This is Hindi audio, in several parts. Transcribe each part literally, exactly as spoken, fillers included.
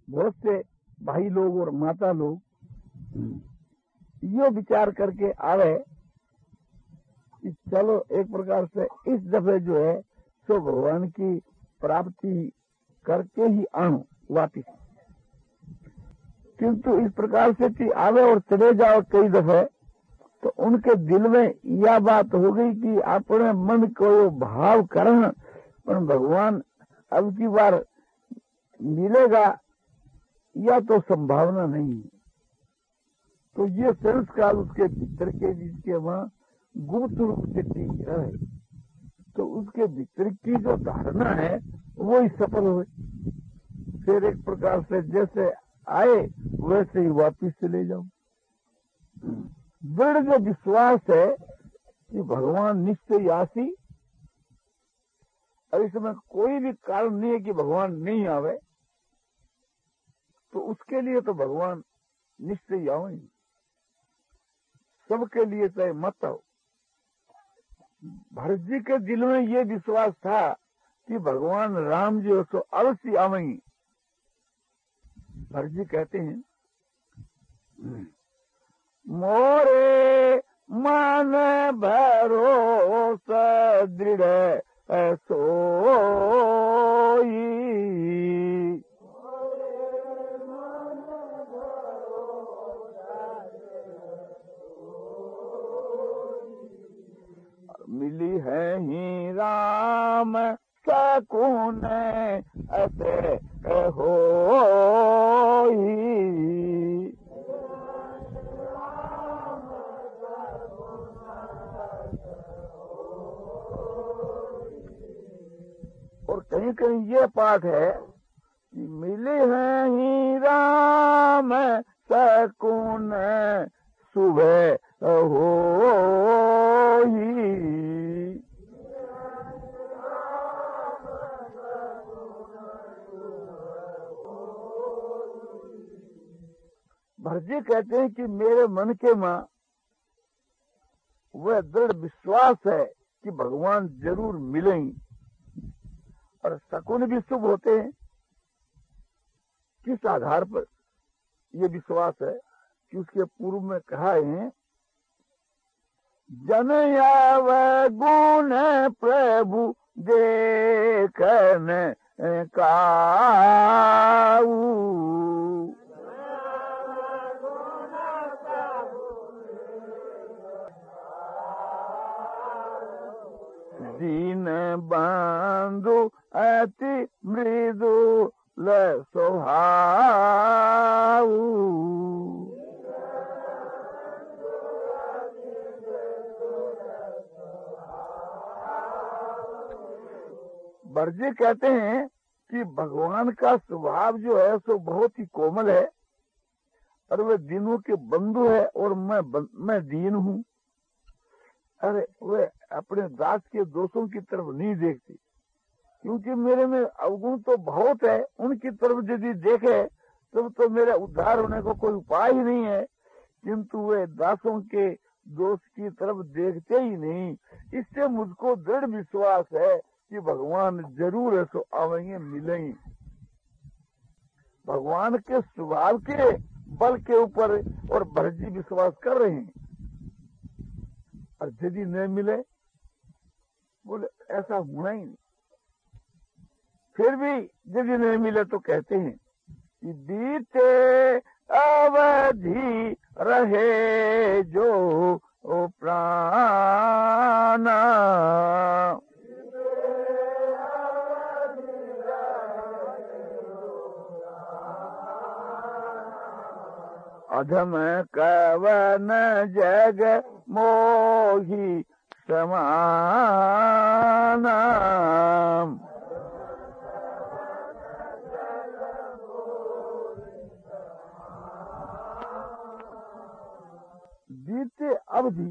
बहुत से भाई लोग और माता लोग ये विचार करके आवे कि चलो एक प्रकार से इस दफे जो है सो भगवान की प्राप्ति करके ही आऊं वापिस। किंतु इस प्रकार से कि आवे और चले जाओ कई दफे, तो उनके दिल में यह बात हो गई कि अपने मन को भाव करन पर भगवान अब की बार मिलेगा या तो संभावना नहीं है। तो ये संस्कार उसके भीतर के जिसके वहां गुप्त रूप से टिक रहे, तो उसके भीतर की जो धारणा है वो ही सफल हुए। फिर एक प्रकार से जैसे आए वैसे ही वापिस चले जाओ। दृढ़ जो विश्वास है कि भगवान निश्चय आसी, और इसमें कोई भी कारण नहीं है कि भगवान नहीं आवे, तो उसके लिए तो भगवान निश्चय आवे। सबके लिए चाहे मत हो। भरत जी के दिल में ये विश्वास था कि भगवान राम जी तो अवश्य आवेंगे। भरत जी कहते हैं, मोरे मन भरोसा दृढ़ सोई, मिली है ही राम सकून ऐसे होई। और कहीं कहीं ये पाठ है कि मिले हैं ही राम सकून सुबह होई। भरत जी कहते हैं कि मेरे मन के मां वह दृढ़ विश्वास है कि भगवान जरूर मिलेंगे, और शकुन भी शुभ होते हैं। किस आधार पर ये विश्वास है कि उसके पूर्व में कहा है, जनयाव गुण प्रभु देखन काऊ, दीन बंधु अति मृदु स्वभाव। बरजी कहते हैं कि भगवान का स्वभाव जो है सो बहुत ही कोमल है, और वे दीनों के बंधु है, और मैं मैं दीन हूँ। अरे वे अपने दास के दोषों की तरफ नहीं देखती, क्योंकि मेरे में अवगुण तो बहुत है। उनकी तरफ यदि देखे तब तो मेरे उद्धार होने को कोई उपाय ही नहीं है, किंतु वे दासों के दोष की तरफ देखते ही नहीं। इससे मुझको दृढ़ विश्वास है कि भगवान जरूर है सो आवेंगे, मिलेंगे। भगवान के स्वभाव के बल के ऊपर और भरत जी विश्वास कर रहे हैं। और यदि नहीं मिले, बोले ऐसा होना ही नहीं। फिर भी यदि नहीं मिले तो कहते हैं कि बीते अवधि रहे जो प्राणा, अधम कवन जग मोही समाना। बीते अवधि,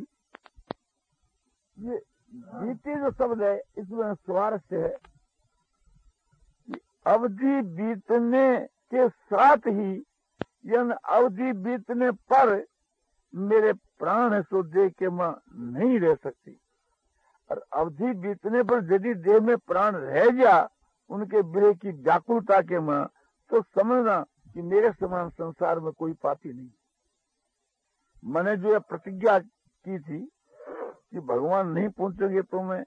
ये बीते जो शब्द है इसमें स्वारस्य है कि अवधि बीतने के साथ ही, यानी अवधि बीतने पर मेरे प्राण सो देह के मां नहीं रह सकती। और अवधि बीतने पर यदि देह में प्राण रह गया उनके विरह की व्याकुलता के मां, तो समझना कि कि मेरे समान संसार में कोई पापी नहीं। मैंने जो यह प्रतिज्ञा की थी कि भगवान नहीं पहुंचेंगे तो मैं,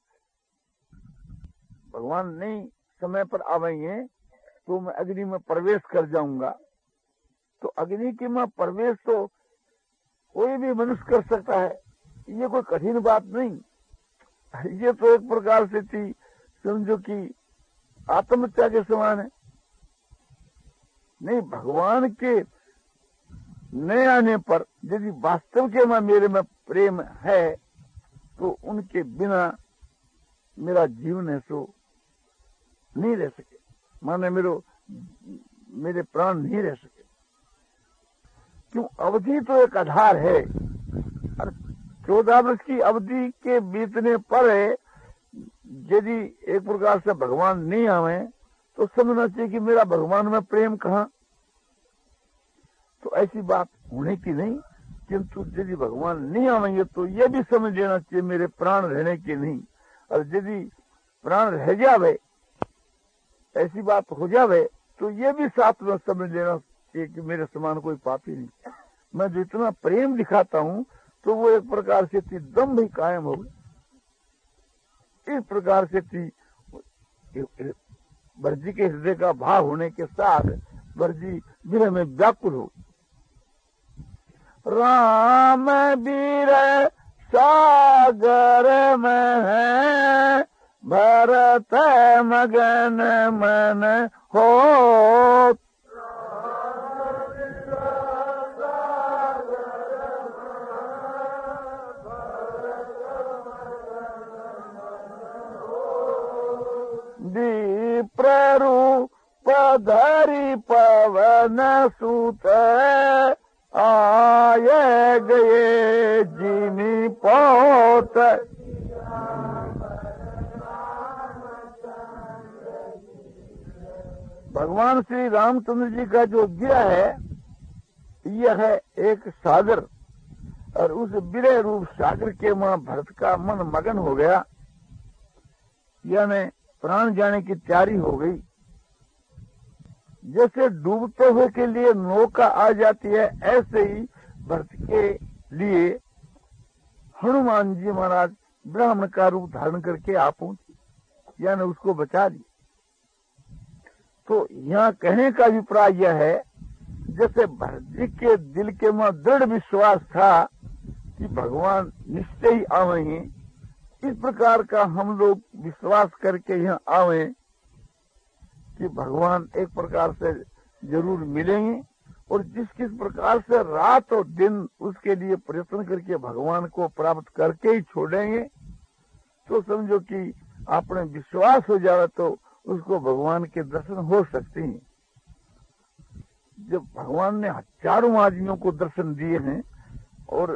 भगवान नहीं समय पर आवेंगे तो मैं अग्नि में प्रवेश कर जाऊंगा। तो अग्नि की में प्रवेश तो कोई भी मनुष्य कर सकता है, ये कोई कठिन बात नहीं। ये तो एक प्रकार से थी, समझो कि आत्महत्या के समान है। नहीं, भगवान के न आने पर यदि वास्तव के में मेरे में प्रेम है तो उनके बिना मेरा जीवन है सो नहीं रह सके, माने मेरे मेरे प्राण नहीं रह सके। क्यों? अवधि तो एक आधार है, और चौदह वर्ष की अवधि के बीतने पर यदि एक प्रकार से भगवान नहीं आवे तो समझना चाहिए कि मेरा भगवान में प्रेम कहाँ। तो ऐसी बात होने की नहीं, किंतु यदि भगवान नहीं आवेंगे तो ये भी समझ लेना चाहिए मेरे प्राण रहने की नहीं। और यदि प्राण रह जावे, ऐसी बात हो जावे, तो ये भी साथ में समझ लेना चाहिए कि मेरे समान कोई पापी नहीं। मैं जो इतना प्रेम दिखाता हूँ तो वो एक प्रकार से थी दम भी कायम हो गई। इस प्रकार से थी वर्जी के हृदय का भाव होने के साथ वर्जी विरह में व्याकुल हो। राम वीर सागर में है, भरत मगन मन हो। प्ररूप धरि पवन सुत, आए गए जिमी पोत। भगवान श्री रामचंद्र जी का जो गिरा है यह है एक सागर, और उस विरह रूप सागर के मां भरत का मन मगन हो गया, यानी प्राण जाने की तैयारी हो गई। जैसे डूबते हुए के लिए नौका आ जाती है, ऐसे ही भरत के लिए हनुमान जी महाराज ब्राह्मण का रूप धारण करके आ पहुंचे, यानी उसको बचा ली। तो यहाँ कहने का अभिप्राय यह है, जैसे भरत जी के दिल के में दृढ़ विश्वास था कि भगवान निश्चय ही आवेंगे, इस प्रकार का हम लोग विश्वास करके यहाँ आवे कि भगवान एक प्रकार से जरूर मिलेंगे, और जिस किस प्रकार से रात और दिन उसके लिए प्रयत्न करके भगवान को प्राप्त करके ही छोड़ेंगे, तो समझो कि आपने विश्वास हो जाए तो उसको भगवान के दर्शन हो सकते हैं। जब भगवान ने हजारों आदमियों को दर्शन दिए हैं, और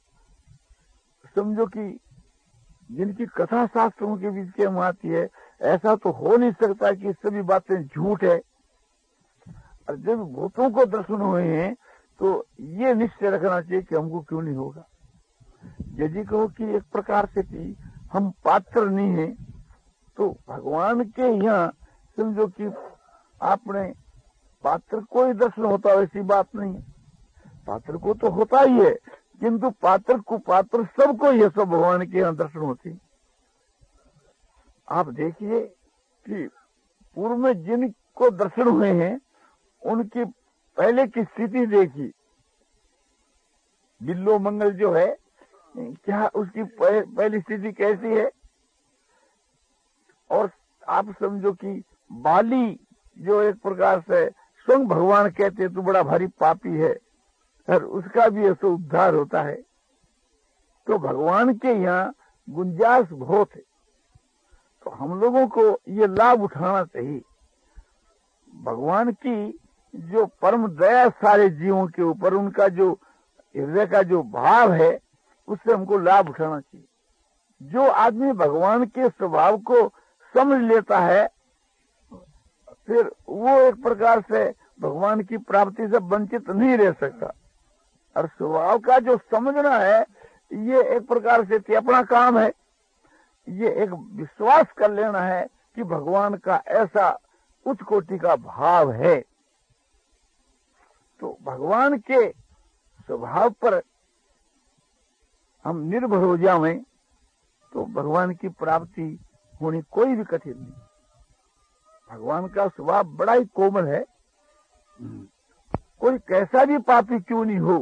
समझो कि जिनकी कथा शास्त्रों के बीच के में आती है, ऐसा तो हो नहीं सकता कि सभी बातें झूठ है। और जब भूतों को दर्शन हुए हैं तो ये निश्चय रखना चाहिए कि हमको क्यों नहीं होगा। यदि कहो कि एक प्रकार से कि हम पात्र नहीं है, तो भगवान के यहाँ समझो कि आपने पात्र को ही दर्शन होता, वैसी बात नहीं। पात्र को तो होता ही है, किंतु पात्र को पात्र सबको ये सब भगवान के यहाँ दर्शन होती। आप देखिए कि पूर्व में जिनको दर्शन हुए हैं उनकी पहले की स्थिति देखी। बिल्लो मंगल जो है, क्या उसकी पहली स्थिति कैसी है? और आप समझो कि बाली जो एक प्रकार से स्वयं भगवान कहते तो बड़ा भारी पापी है, और उसका भी ऐसा उद्धार होता है। तो भगवान के यहाँ गुंजाइश बहुत है, तो हम लोगों को ये लाभ उठाना चाहिए। भगवान की जो परम दया सारे जीवों के ऊपर, उनका जो हृदय का जो भाव है, उससे हमको लाभ उठाना चाहिए। जो आदमी भगवान के स्वभाव को समझ लेता है, फिर वो एक प्रकार से भगवान की प्राप्ति से वंचित नहीं रह सकता। और स्वभाव का जो समझना है, ये एक प्रकार से अपना काम है। ये एक विश्वास कर लेना है कि भगवान का ऐसा उच्च कोटि का भाव है। भगवान के स्वभाव पर हम निर्भर हो जाएं तो भगवान की प्राप्ति होनी कोई भी कठिन नहीं। भगवान का स्वभाव बड़ा ही कोमल है, कोई कैसा भी पापी क्यों नहीं हो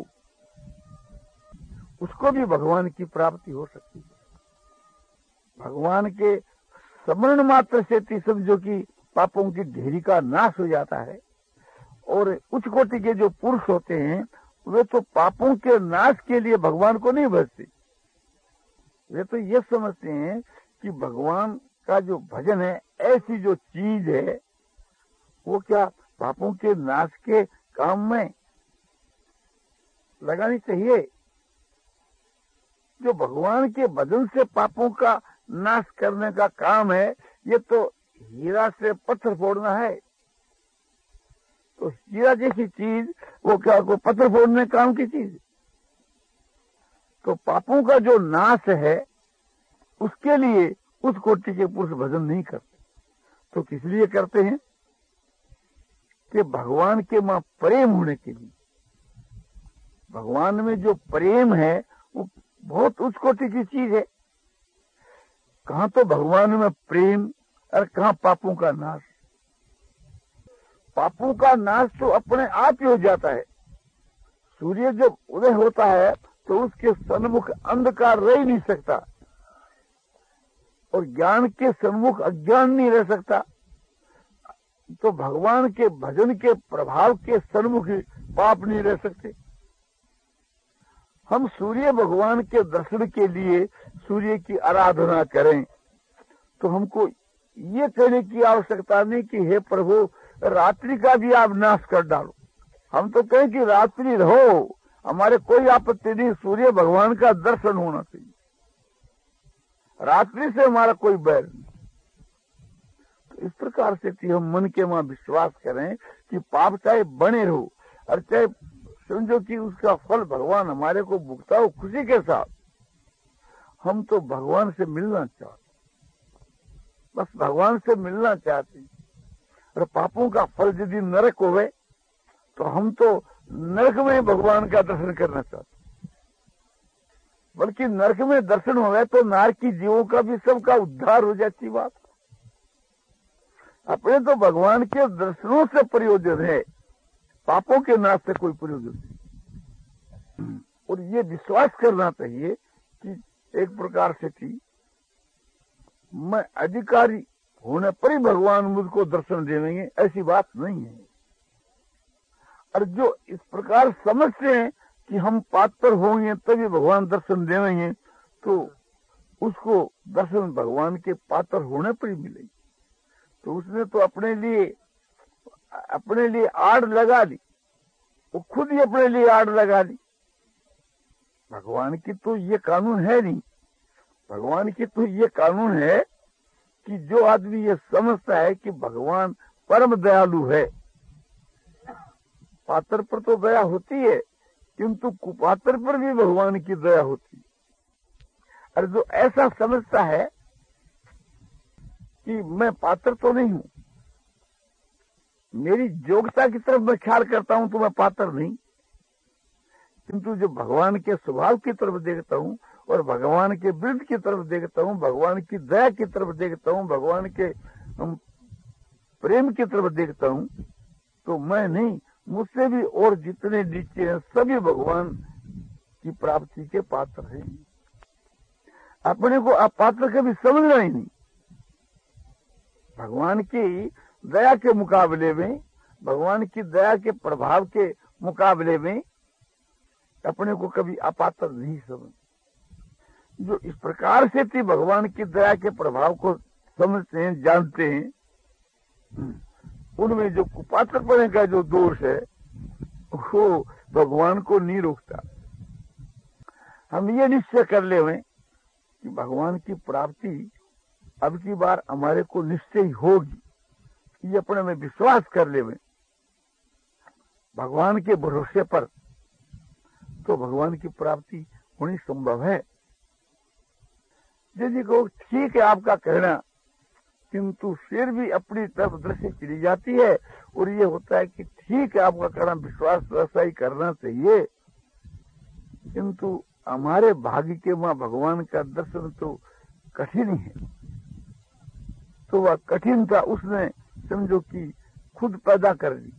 उसको भी भगवान की प्राप्ति हो सकती है। भगवान के स्मरण मात्र से ती समझो कि पापों की ढेरी का नाश हो जाता है। और उच्च कोटि के जो पुरुष होते हैं वे तो पापों के नाश के लिए भगवान को नहीं भजते। वे तो ये समझते हैं कि भगवान का जो भजन है ऐसी जो चीज है वो क्या पापों के नाश के काम में लगानी चाहिए। जो भगवान के भजन से पापों का नाश करने का काम है ये तो हीरा से पत्थर फोड़ना है। तो हीरा जैसी चीज वो क्या को पत्थर फोड़ने काम की चीज। तो पापों का जो नाश है उसके लिए उस कोटि के पुरुष भजन नहीं करते। तो किस लिए करते हैं कि भगवान के मां प्रेम होने के लिए। भगवान में जो प्रेम है वो बहुत उच्च कोटि की चीज है। कहां तो भगवान में प्रेम और कहां पापों का नाश। पापों का नाश तो अपने आप ही हो जाता है। सूर्य जब उदय होता है तो उसके सन्मुख अंधकार रह ही नहीं सकता और ज्ञान के सन्मुख अज्ञान नहीं रह सकता। तो भगवान के भजन के प्रभाव के सन्मुख पाप नहीं रह सकते। हम सूर्य भगवान के दर्शन के लिए सूर्य की आराधना करें तो हमको ये कहने की आवश्यकता नहीं कि हे प्रभु रात्रि का भी आप नाश कर डालो। हम तो कहें कि रात्रि रहो, हमारे कोई आपत्ति नहीं, सूर्य भगवान का दर्शन होना चाहिए। रात्रि से हमारा कोई बैर नहीं। तो इस प्रकार से कि हम मन के मां विश्वास करें कि पाप चाहे बने रहो और चाहे समझो कि उसका फल भगवान हमारे को भुगता हो खुशी के साथ। हम तो भगवान से मिलना चाहते, बस भगवान से मिलना चाहते। और पापों का फल यदि नरक होवे तो हम तो नरक में भगवान का दर्शन करना चाहते। बल्कि नरक में दर्शन होवे तो नारकी जीवों का भी सबका उद्धार हो जाती बात। अपने तो भगवान के दर्शनों से प्रयोजन है, पापों के नाश से कोई प्रयोजन नहीं। और ये विश्वास करना चाहिए कि एक प्रकार से थी मैं अधिकारी होने पर ही भगवान मुझको दर्शन देंगे, ऐसी बात नहीं है। और जो इस प्रकार समझते हैं कि हम पात्र होंगे तभी भगवान दर्शन देंगे तो उसको दर्शन भगवान के पात्र होने पर ही मिलेगी। तो उसने तो अपने लिए अपने लिए आड़ लगा ली, वो खुद ही अपने लिए आड़ लगा ली। भगवान की तो ये कानून है नहीं। भगवान की तो ये कानून है कि जो आदमी ये समझता है कि भगवान परम दयालु है, पात्र पर तो दया होती है किंतु कुपात्र पर भी भगवान की दया होती है। और जो ऐसा समझता है कि मैं पात्र तो नहीं हूं, मेरी योग्यता की तरफ मैं ख्याल करता हूं तो मैं पात्र नहीं, किंतु जो भगवान के स्वभाव की तरफ देखता हूं और भगवान के वृद्ध की तरफ देखता हूं, भगवान की दया की तरफ देखता हूं, भगवान के प्रेम की तरफ देखता हूं, तो मैं नहीं, मुझसे भी और जितने नीचे हैं सभी भगवान की प्राप्ति के पात्र हैं। अपने को अपात्र कभी समझना ही नहीं। भगवान की दया के मुकाबले में, भगवान की दया के प्रभाव के मुकाबले में अपने को कभी अपात्र नहीं समझ। जो इस प्रकार से थी भगवान की दया के प्रभाव को समझते हैं, जानते हैं, उनमें जो कुपात्रपने का जो दोष है वो भगवान को नहीं रोकता। हम ये निश्चय कर ले हुए कि भगवान की प्राप्ति अब की बार हमारे को निश्चय होगी, ये अपने में विश्वास कर ले हुए भगवान के भरोसे पर, तो भगवान की प्राप्ति होनी संभव है। यदि को ठीक है आपका कहना, किंतु फिर भी अपनी तरफ दृष्टि चली जाती है और ये होता है कि ठीक है, आपका कहना विश्वास वैसा ही करना चाहिए, किंतु हमारे भाग्य के वहां भगवान का दर्शन तो कठिन ही है। तो वह कठिनता उसने समझो कि खुद पैदा कर दी।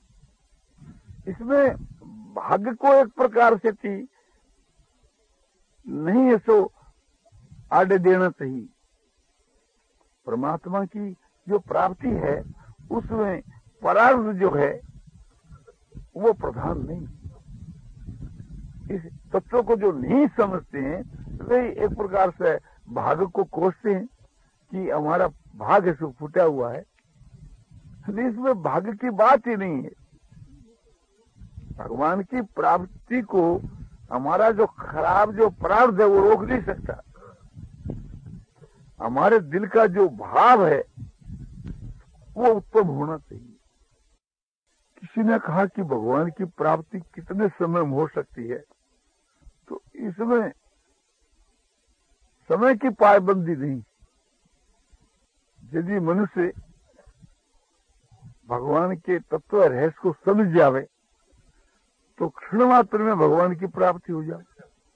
इसमें भाग्य को एक प्रकार से थी नहीं है सो आड़े देना चाहिए। परमात्मा की जो प्राप्ति है उसमें परार्थ जो है वो प्रधान नहीं। इस तत्व को जो नहीं समझते हैं वे एक प्रकार से भाग्य को कोसते हैं कि हमारा भाग्य से फूटा हुआ है, इसमें भाग्य की बात ही नहीं है। भगवान की प्राप्ति को हमारा जो खराब जो प्रारब्ध है वो रोक नहीं सकता। हमारे दिल का जो भाव है वो उत्तम होना चाहिए। किसी ने कहा कि भगवान की प्राप्ति कितने समय में हो सकती है, तो इसमें समय की पाबंदी नहीं। यदि मनुष्य भगवान के तत्व रहस्य को समझ जावे तो क्षण मात्र में भगवान की प्राप्ति हो जाए,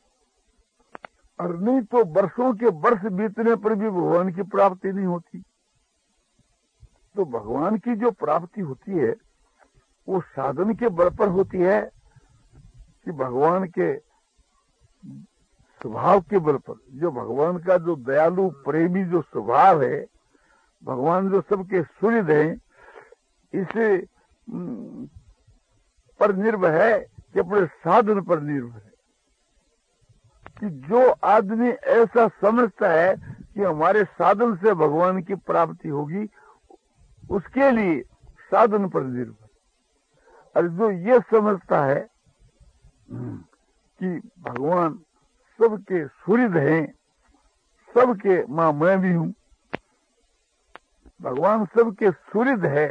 और नहीं तो वर्षों के वर्ष बीतने पर भी भगवान की प्राप्ति नहीं होती। तो भगवान की जो प्राप्ति होती है वो साधन के बल पर होती है कि भगवान के स्वभाव के बल पर। जो भगवान का जो दयालु प्रेमी जो स्वभाव है, भगवान जो सबके सुहृद हैं, इसे पर निर्भर है कि अपने साधन पर निर्भर है। कि जो आदमी ऐसा समझता है कि हमारे साधन से भगवान की प्राप्ति होगी, उसके लिए साधन पर निर्भर। और जो ये समझता है कि भगवान सबके सुहृद हैं, सबके मां मैं भी हूं, भगवान सबके सुहृद है,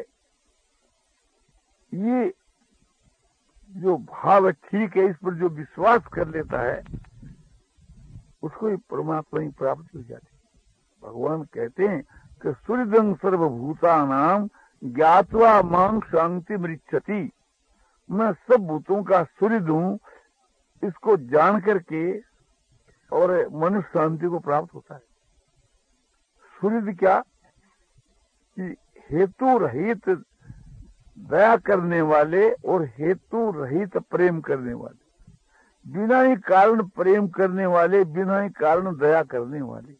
ये जो भाव ठीक है, इस पर जो विश्वास कर लेता है उसको ही परमात्मा ही प्राप्त हो जाती। भगवान कहते हैं कि सुहृदं सर्वभूतानां ज्ञात्वा मां शांति मृच्छति। मैं सब भूतों का सुहृद हूं, इसको जान करके और मनुष्य शांति को प्राप्त होता है। सुहृद क्या कि हेतु रहित दया करने वाले और हेतु रहित प्रेम करने वाले, बिना ही कारण प्रेम करने वाले, बिना ही कारण दया करने वाले।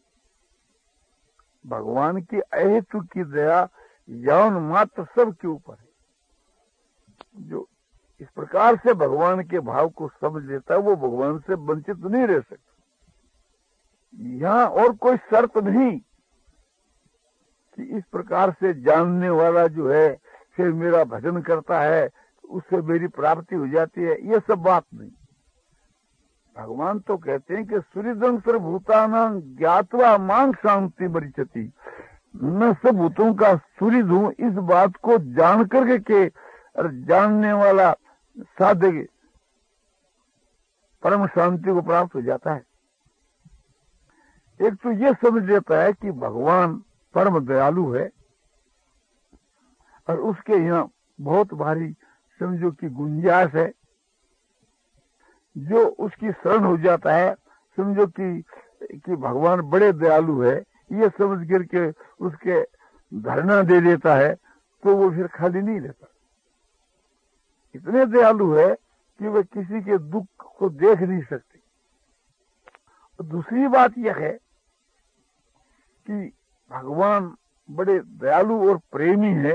भगवान की अहेतु की दया यौन मात्र सबके ऊपर है। जो इस प्रकार से भगवान के भाव को समझ लेता है वो भगवान से वंचित नहीं रह सकता। यहाँ और कोई शर्त नहीं कि इस प्रकार से जानने वाला जो है फिर मेरा भजन करता है उससे मेरी प्राप्ति हो जाती है, ये सब बात नहीं। भगवान तो कहते हैं कि सुहृदं सर्वभूतानां ज्ञात्वा मां शांति मृच्छति। मैं सब भूतों का सुहृद हूं, इस बात को जान करके के और जानने वाला साधक परम शांति को प्राप्त हो जाता है। एक तो ये समझ लेता है कि भगवान परम दयालु है और उसके यहाँ बहुत भारी समझो कि गुंजाइश है। जो उसकी शरण हो जाता है समझो कि कि भगवान बड़े दयालु है, ये समझ करके उसके धरना दे देता है तो वो फिर खाली नहीं रहता। इतने दयालु है कि वे किसी के दुख को देख नहीं सकते। और दूसरी बात यह है कि भगवान बड़े दयालु और प्रेमी है।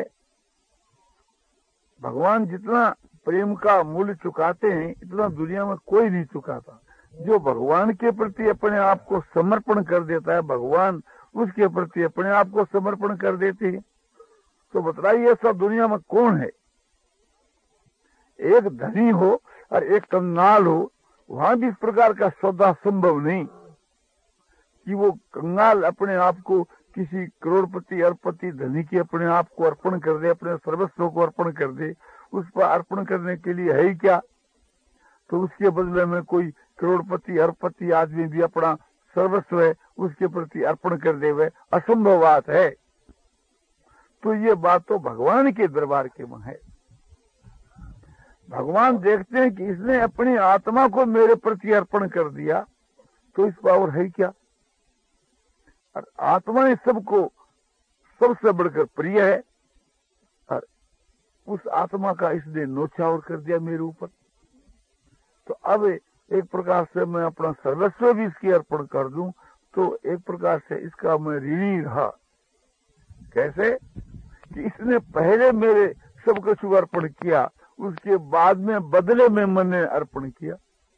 भगवान जितना प्रेम का मूल्य चुकाते हैं इतना दुनिया में कोई नहीं चुकाता। जो भगवान के प्रति अपने आप को समर्पण कर देता है, भगवान उसके प्रति अपने आप को समर्पण कर देते हैं। तो बताइए ऐसा दुनिया में कौन है? एक धनी हो और एक कंगाल हो, वहां भी इस प्रकार का सौदा संभव नहीं कि वो कंगाल अपने आप को किसी करोड़पति अरबपति धनी के अपने आप को अर्पण कर दे, अपने सर्वस्व को अर्पण कर दे। उस पर अर्पण करने के लिए है ही क्या? तो उसके बदले में कोई करोड़पति अरबपति आदमी भी अपना सर्वस्व है उसके प्रति अर्पण कर दे, वह असंभव बात है। तो ये बात तो भगवान के दरबार के में है। भगवान देखते हैं कि इसने अपनी आत्मा को मेरे प्रति अर्पण कर दिया, तो इस पावर है क्या। और आत्मा ही सबको सबसे बढ़कर प्रिय है, और उस आत्मा का इसने नौछावर कर दिया मेरे ऊपर। तो अब एक प्रकार से मैं अपना सर्वस्व भी इसकी अर्पण कर दूं, तो एक प्रकार से इसका मैं ऋणी रहा। कैसे कि इसने पहले मेरे सब कुछ अर्पण किया, उसके बाद में बदले में मैंने अर्पण किया।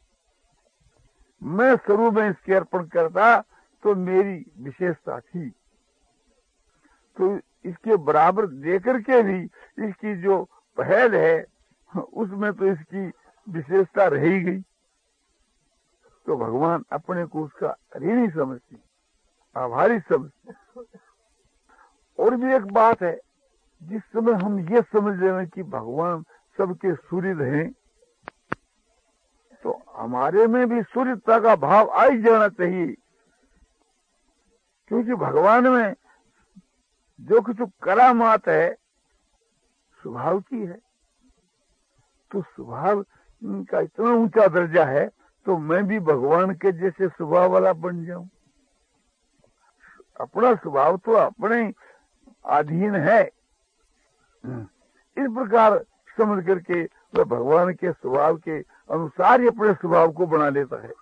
मैं शुरू में इसके अर्पण करता तो मेरी विशेषता थी, तो इसके बराबर देकर के भी इसकी जो पहल है उसमें तो इसकी विशेषता रह ही गई। तो भगवान अपने को उसका ऋणी समझती, आभारी समझते। और भी एक बात है, जिस समय हम ये समझ लें कि भगवान सबके सूर्य हैं, तो हमारे में भी सूर्यता का भाव आ ही जाना चाहिए। क्योंकि भगवान में जो कुछ करामात है स्वभाव की है, तो स्वभाव का इतना ऊंचा दर्जा है, तो मैं भी भगवान के जैसे स्वभाव वाला बन जाऊं। अपना स्वभाव तो अपने अधीन है, इस प्रकार समझ करके वह भगवान के स्वभाव के अनुसार ही अपने स्वभाव को बना लेता है।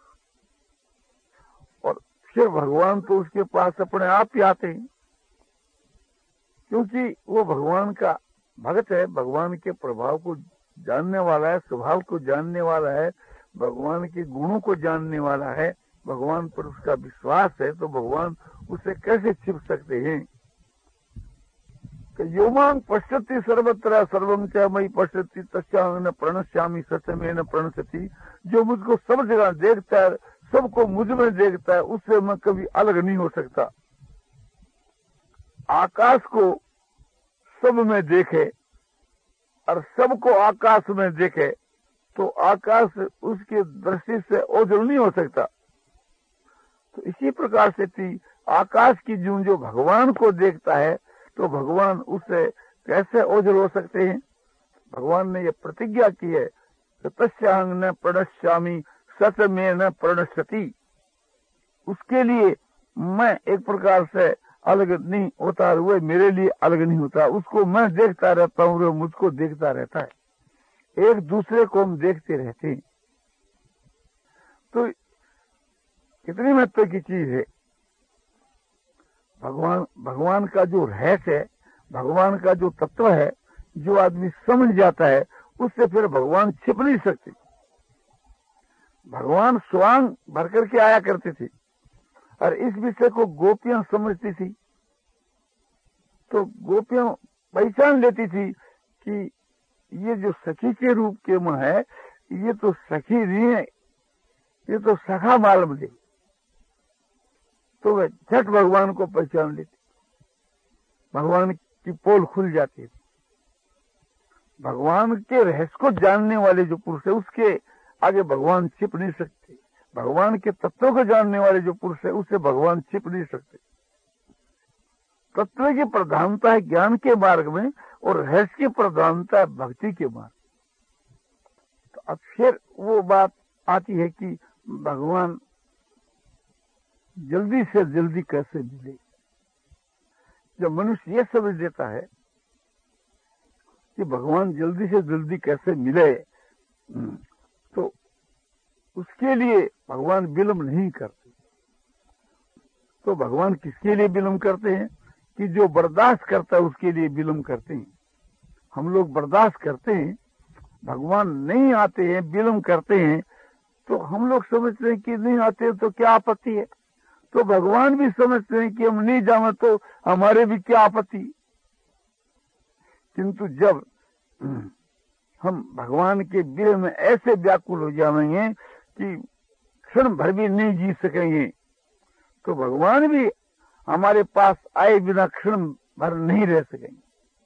और फिर भगवान तो उसके पास अपने आप ही आते हैं, क्योंकि वो भगवान का भक्त है, भगवान के प्रभाव को जानने वाला है, स्वभाव को जानने वाला है, भगवान के गुणों को जानने वाला है, भगवान पर उसका विश्वास है। तो भगवान उसे कैसे छिप सकते हैं। योमांग पश्यति सर्वत्र सर्वं च मयि पश्यति तस्यां न प्रणश्यामि सत्यमेव न प्रणश्यति। जो मुझको सब जगह देखता है, सबको मुझ में देखता है, उससे मैं कभी अलग नहीं हो सकता। आकाश को सब में देखे और सबको आकाश में देखे, तो आकाश उसके दृष्टि से ओझल नहीं हो सकता। तो इसी प्रकार से थी आकाश की जूं जो भगवान को देखता है, तो भगवान उससे कैसे ओझल हो सकते हैं। भगवान ने ये प्रतिज्ञा की है, तस्यांग न प्रणश्यामि सत में न प्रणश्यति। उसके लिए मैं एक प्रकार से अलग नहीं होता, वो मेरे लिए अलग नहीं होता। उसको मैं देखता रहता हूँ, वो मुझको देखता रहता है। एक दूसरे को हम देखते रहते हैं। तो कितनी महत्व की चीज है। भगवान भगवान का जो रहस्य है, भगवान का जो तत्व है, जो आदमी समझ जाता है, उससे फिर भगवान छिप नहीं सकते। भगवान स्वांग भर करके आया करते थे, और इस विषय को गोपियां समझती थी। तो गोपियां पहचान लेती थी कि ये जो सखी के रूप के में है, ये तो सखी नहीं है, ये तो सखा मालूम दे। तो वे झट भगवान को पहचान लेती, भगवान की पोल खुल जाती थी। भगवान के रहस्य को जानने वाले जो पुरुष है, उसके आगे भगवान छिप नहीं सकते। भगवान के तत्वों को जानने वाले जो पुरुष है, उससे भगवान छिप नहीं सकते। तत्व की प्रधानता है ज्ञान के मार्ग में, और रहस्य की प्रधानता है भक्ति के मार्ग। तो अब फिर वो बात आती है कि भगवान जल्दी से जल्दी कैसे मिले। जब मनुष्य ये समझ लेता है कि भगवान जल्दी से जल्दी कैसे मिले, तो उसके लिए भगवान विलंब नहीं करते। तो भगवान किसके लिए विलंब करते हैं कि जो बर्दाश्त करता है उसके लिए विलंब करते हैं। हम लोग बर्दाश्त करते हैं, भगवान नहीं आते हैं, विलंब करते हैं, तो हम लोग समझते हैं कि नहीं आते तो क्या आपत्ति है। तो भगवान भी समझते हैं कि हम नहीं जावे तो हमारे भी क्या आपत्ति। किंतु जब हम भगवान के विरह में ऐसे व्याकुल हो जाएंगे कि क्षण भर भी नहीं जी सकेंगे, तो भगवान भी हमारे पास आए बिना क्षण भर नहीं रह सकेंगे।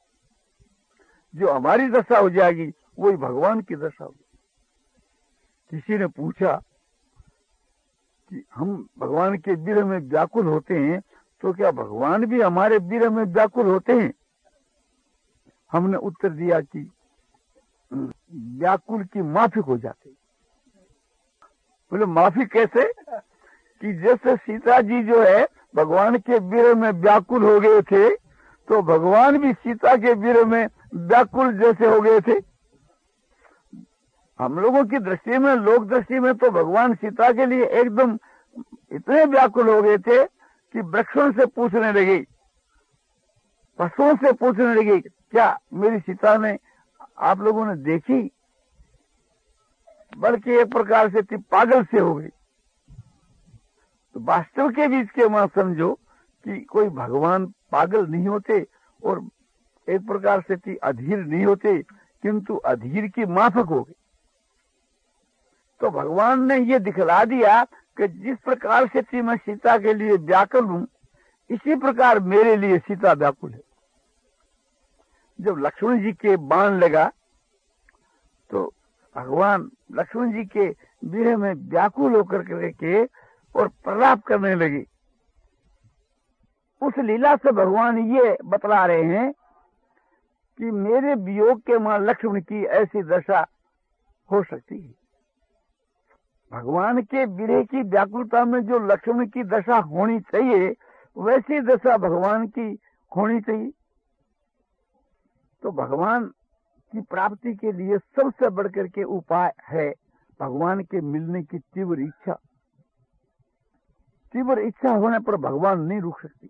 जो हमारी दशा हो जाएगी वही भगवान की दशा होगी। किसी ने पूछा कि हम भगवान के विरह में व्याकुल होते हैं, तो क्या भगवान भी हमारे विरह में व्याकुल होते हैं? हमने उत्तर दिया कि व्याकुल की माफिक हो जाते। बोले माफी कैसे? कि जैसे सीता जी जो है भगवान के विरह में व्याकुल हो गए थे, तो भगवान भी सीता के विरह में व्याकुल जैसे हो गए थे। हम लोगों की दृष्टि में, लोक दृष्टि में तो भगवान सीता के लिए एकदम इतने व्याकुल हो गए थे कि वृक्षों से पूछने लगे, पशुओं से पूछने लगे, क्या मेरी सीता ने आप लोगों ने देखी? बल्कि एक प्रकार से थी पागल से हो गई। तो वास्तव के बीच के वहां समझो कि कोई भगवान पागल नहीं होते और एक प्रकार से थी अधीर नहीं होते, किंतु अधीर की माफक हो गई। तो भगवान ने ये दिखला दिया कि जिस प्रकार से थी मैं सीता के लिए व्याकुल हूं, इसी प्रकार मेरे लिए सीता व्याकुल है। जब लक्ष्मण जी के बाण लगा तो भगवान लक्ष्मण जी के विरह में व्याकुल होकर के और प्रलाप करने लगे। उस लीला से भगवान ये बतला रहे हैं कि मेरे वियोग के मां लक्ष्मण की ऐसी दशा हो सकती है। भगवान के विरह की व्याकुलता में जो लक्ष्मण की दशा होनी चाहिए, वैसी दशा भगवान की होनी चाहिए। तो भगवान की प्राप्ति के लिए सबसे बढ़कर के उपाय है भगवान के मिलने की तीव्र इच्छा। तीव्र इच्छा होने पर भगवान नहीं रुक सकती।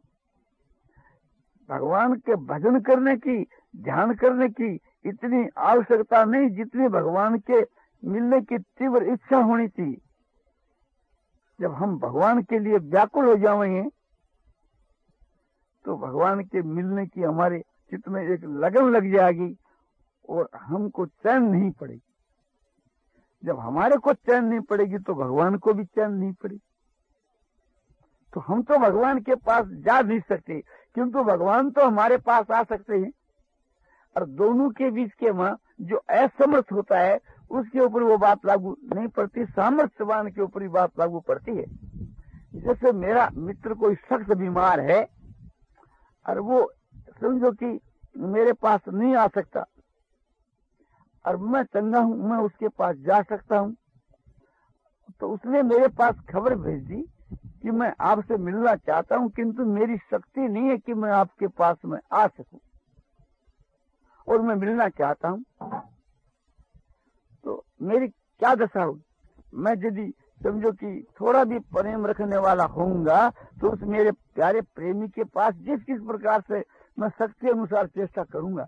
भगवान के भजन करने की, ध्यान करने की इतनी आवश्यकता नहीं जितनी भगवान के मिलने की तीव्र इच्छा होनी चाहिए। जब हम भगवान के लिए व्याकुल हो जाएंगे तो भगवान के मिलने की हमारे चित्त में एक लगन लग जाएगी और हमको चैन नहीं पड़ेगी। जब हमारे को चैन नहीं पड़ेगी तो भगवान को भी चैन नहीं पड़ेगी। तो हम तो भगवान के पास जा नहीं सकते, किंतु भगवान तो हमारे पास आ सकते हैं। और दोनों के बीच के वहां जो असमर्थ होता है उसके ऊपर वो बात लागू नहीं पड़ती, सामर्थ्यवान के ऊपर ही बात लागू पड़ती है। जैसे मेरा मित्र कोई सख्त बीमार है और वो समझो कि मेरे पास नहीं आ सकता और मैं चंगा हूं, मैं उसके पास जा सकता हूं, तो उसने मेरे पास खबर भेज दी कि मैं आपसे मिलना चाहता हूं, किंतु मेरी शक्ति नहीं है कि मैं आपके पास में आ सकूं और मैं मिलना चाहता हूं। तो मेरी क्या दशा होगी? मैं यदि समझो कि थोड़ा भी प्रेम रखने वाला होऊंगा तो उस मेरे प्यारे प्रेमी के पास जिस किस प्रकार से मैं शक्ति अनुसार चेष्टा करूंगा।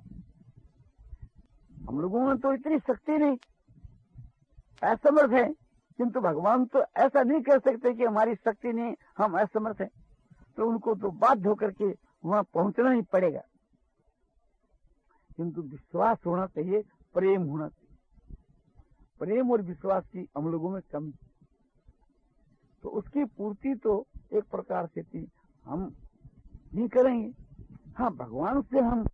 हम लोगों में तो इतनी शक्ति नहीं, असमर्थ है, किंतु भगवान तो ऐसा नहीं कह सकते कि हमारी शक्ति नहीं, हम असमर्थ हैं। तो उनको तो बाध्य होकर के वहां पहुंचना ही पड़ेगा। किंतु विश्वास होना चाहिए, प्रेम होना चाहिए। प्रेम और विश्वास की हम लोगों में कमी, तो उसकी पूर्ति तो एक प्रकार से थी हम नहीं करेंगे। हाँ, भगवान से हम